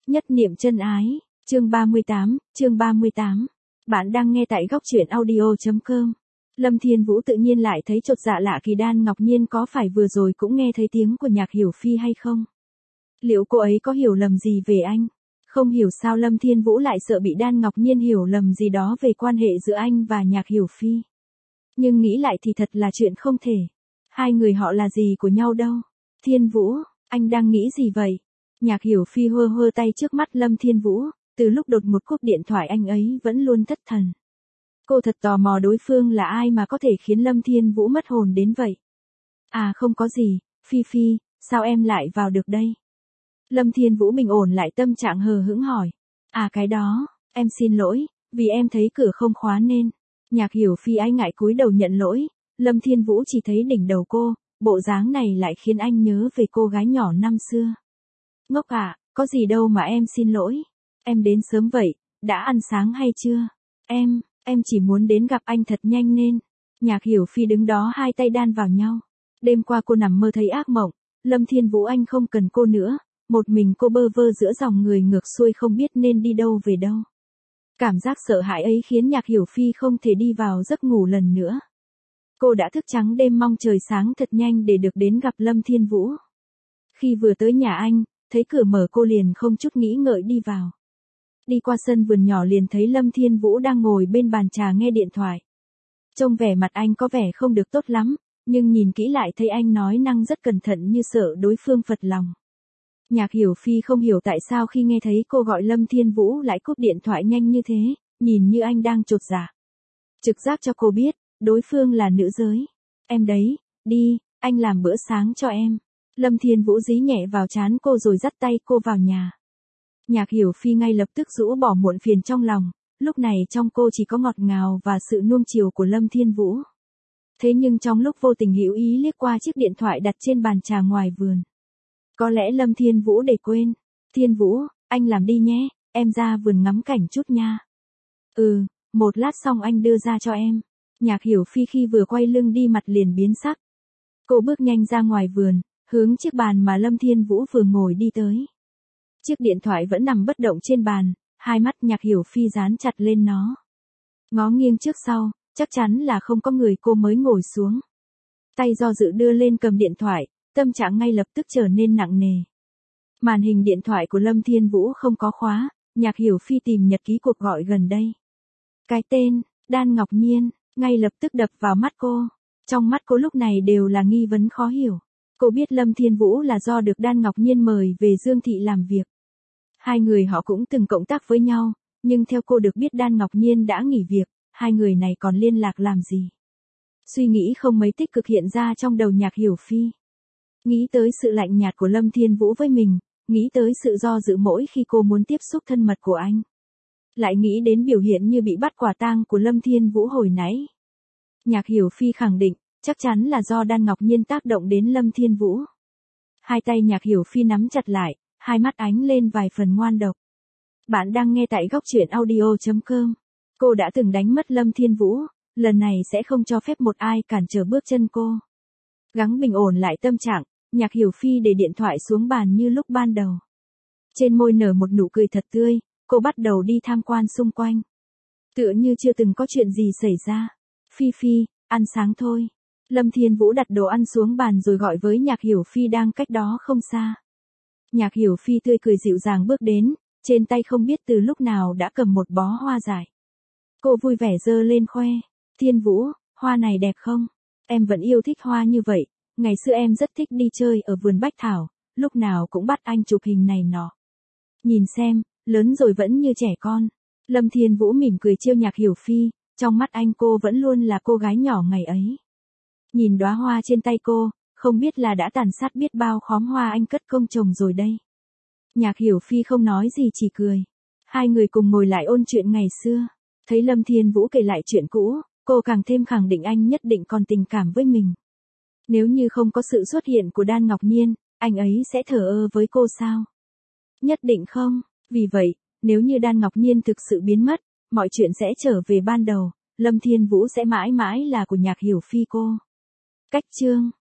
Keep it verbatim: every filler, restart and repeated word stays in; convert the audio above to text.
Nhất niệm chân ái, chương ba mươi tám, chương ba mươi tám. Bạn đang nghe tại góc truyện audio chấm com. Lâm Thiên Vũ tự nhiên lại thấy chột dạ lạ kỳ Đan Ngọc Nhiên có phải vừa rồi cũng nghe thấy tiếng của Nhạc Hiểu Phi hay không? Liệu cô ấy có hiểu lầm gì về anh? Không hiểu sao Lâm Thiên Vũ lại sợ bị Đan Ngọc Nhiên hiểu lầm gì đó về quan hệ giữa anh và Nhạc Hiểu Phi. Nhưng nghĩ lại thì thật là chuyện không thể. Hai người họ là gì của nhau đâu. Thiên Vũ, anh đang nghĩ gì vậy? Nhạc Hiểu Phi hơ hơ tay trước mắt Lâm Thiên Vũ, từ lúc đột một cúp điện thoại anh ấy vẫn luôn thất thần. Cô thật tò mò đối phương là ai mà có thể khiến Lâm Thiên Vũ mất hồn đến vậy. À không có gì, Phi Phi, sao em lại vào được đây? Lâm Thiên Vũ bình ổn lại tâm trạng hờ hững hỏi. À cái đó, em xin lỗi, vì em thấy cửa không khóa nên. Nhạc Hiểu Phi ái ngại cúi đầu nhận lỗi, Lâm Thiên Vũ chỉ thấy đỉnh đầu cô, bộ dáng này lại khiến anh nhớ về cô gái nhỏ năm xưa. Ngốc à, có gì đâu mà em xin lỗi. Em đến sớm vậy, đã ăn sáng hay chưa? Em, em chỉ muốn đến gặp anh thật nhanh nên. Nhạc Hiểu Phi đứng đó hai tay đan vào nhau. Đêm qua cô nằm mơ thấy ác mộng, Lâm Thiên Vũ anh không cần cô nữa, một mình cô bơ vơ giữa dòng người ngược xuôi không biết nên đi đâu về đâu. Cảm giác sợ hãi ấy khiến Nhạc Hiểu Phi không thể đi vào giấc ngủ lần nữa. Cô đã thức trắng đêm mong trời sáng thật nhanh để được đến gặp Lâm Thiên Vũ. Khi vừa tới nhà anh, thấy cửa mở cô liền không chút nghĩ ngợi đi vào. Đi qua sân vườn nhỏ liền thấy Lâm Thiên Vũ đang ngồi bên bàn trà nghe điện thoại. Trông vẻ mặt anh có vẻ không được tốt lắm, nhưng nhìn kỹ lại thấy anh nói năng rất cẩn thận như sợ đối phương phật lòng. Nhạc Hiểu Phi không hiểu tại sao khi nghe thấy cô gọi Lâm Thiên Vũ lại cúp điện thoại nhanh như thế, nhìn như anh đang chột dạ. Trực giác cho cô biết, đối phương là nữ giới. Em đấy, đi, anh làm bữa sáng cho em. Lâm Thiên Vũ dí nhẹ vào trán cô rồi dắt tay cô vào nhà. Nhạc Hiểu Phi ngay lập tức rũ bỏ muộn phiền trong lòng, lúc này trong cô chỉ có ngọt ngào và sự nuông chiều của Lâm Thiên Vũ. Thế nhưng trong lúc vô tình hữu ý liếc qua chiếc điện thoại đặt trên bàn trà ngoài vườn. Có lẽ Lâm Thiên Vũ để quên. Thiên Vũ, anh làm đi nhé, em ra vườn ngắm cảnh chút nha. Ừ, một lát xong anh đưa ra cho em. Nhạc Hiểu Phi khi vừa quay lưng đi mặt liền biến sắc. Cô bước nhanh ra ngoài vườn, hướng chiếc bàn mà Lâm Thiên Vũ vừa ngồi đi tới. Chiếc điện thoại vẫn nằm bất động trên bàn, hai mắt Nhạc Hiểu Phi dán chặt lên nó. Ngó nghiêng trước sau, chắc chắn là không có người cô mới ngồi xuống. Tay do dự đưa lên cầm điện thoại, tâm trạng ngay lập tức trở nên nặng nề. Màn hình điện thoại của Lâm Thiên Vũ không có khóa, Nhạc Hiểu Phi tìm nhật ký cuộc gọi gần đây. Cái tên, Đan Ngọc Nhiên, ngay lập tức đập vào mắt cô. Trong mắt cô lúc này đều là nghi vấn khó hiểu. Cô biết Lâm Thiên Vũ là do được Đan Ngọc Nhiên mời về Dương Thị làm việc. Hai người họ cũng từng cộng tác với nhau, nhưng theo cô được biết Đan Ngọc Nhiên đã nghỉ việc, hai người này còn liên lạc làm gì. Suy nghĩ không mấy tích cực hiện ra trong đầu Nhạc Hiểu Phi. Nghĩ tới sự lạnh nhạt của Lâm Thiên Vũ với mình, nghĩ tới sự do dự mỗi khi cô muốn tiếp xúc thân mật của anh. Lại nghĩ đến biểu hiện như bị bắt quả tang của Lâm Thiên Vũ hồi nãy. Nhạc Hiểu Phi khẳng định, chắc chắn là do Đan Ngọc Nhiên tác động đến Lâm Thiên Vũ. Hai tay Nhạc Hiểu Phi nắm chặt lại, hai mắt ánh lên vài phần ngoan độc. Bạn đang nghe tại góc truyện audio chấm com. Cô đã từng đánh mất Lâm Thiên Vũ, lần này sẽ không cho phép một ai cản trở bước chân cô. Gắng bình ổn lại tâm trạng, Nhạc Hiểu Phi để điện thoại xuống bàn như lúc ban đầu. Trên môi nở một nụ cười thật tươi, cô bắt đầu đi tham quan xung quanh. Tựa như chưa từng có chuyện gì xảy ra. Phi Phi, ăn sáng thôi. Lâm Thiên Vũ đặt đồ ăn xuống bàn rồi gọi với Nhạc Hiểu Phi đang cách đó không xa. Nhạc Hiểu Phi tươi cười dịu dàng bước đến, trên tay không biết từ lúc nào đã cầm một bó hoa dại. Cô vui vẻ giơ lên khoe. Thiên Vũ, hoa này đẹp không? Em vẫn yêu thích hoa như vậy, ngày xưa em rất thích đi chơi ở vườn bách thảo, lúc nào cũng bắt anh chụp hình này nọ. Nhìn xem, lớn rồi vẫn như trẻ con. Lâm Thiên Vũ mỉm cười trêu Nhạc Hiểu Phi, trong mắt anh cô vẫn luôn là cô gái nhỏ ngày ấy. Nhìn đóa hoa trên tay cô, không biết là đã tàn sát biết bao khóm hoa anh cất công trồng rồi đây. Nhạc Hiểu Phi không nói gì chỉ cười. Hai người cùng ngồi lại ôn chuyện ngày xưa. Thấy Lâm Thiên Vũ kể lại chuyện cũ, cô càng thêm khẳng định anh nhất định còn tình cảm với mình. Nếu như không có sự xuất hiện của Đan Ngọc Nhiên, anh ấy sẽ thờ ơ với cô sao? Nhất định không, vì vậy, nếu như Đan Ngọc Nhiên thực sự biến mất, mọi chuyện sẽ trở về ban đầu, Lâm Thiên Vũ sẽ mãi mãi là của Nhạc Hiểu Phi cô. Cách chương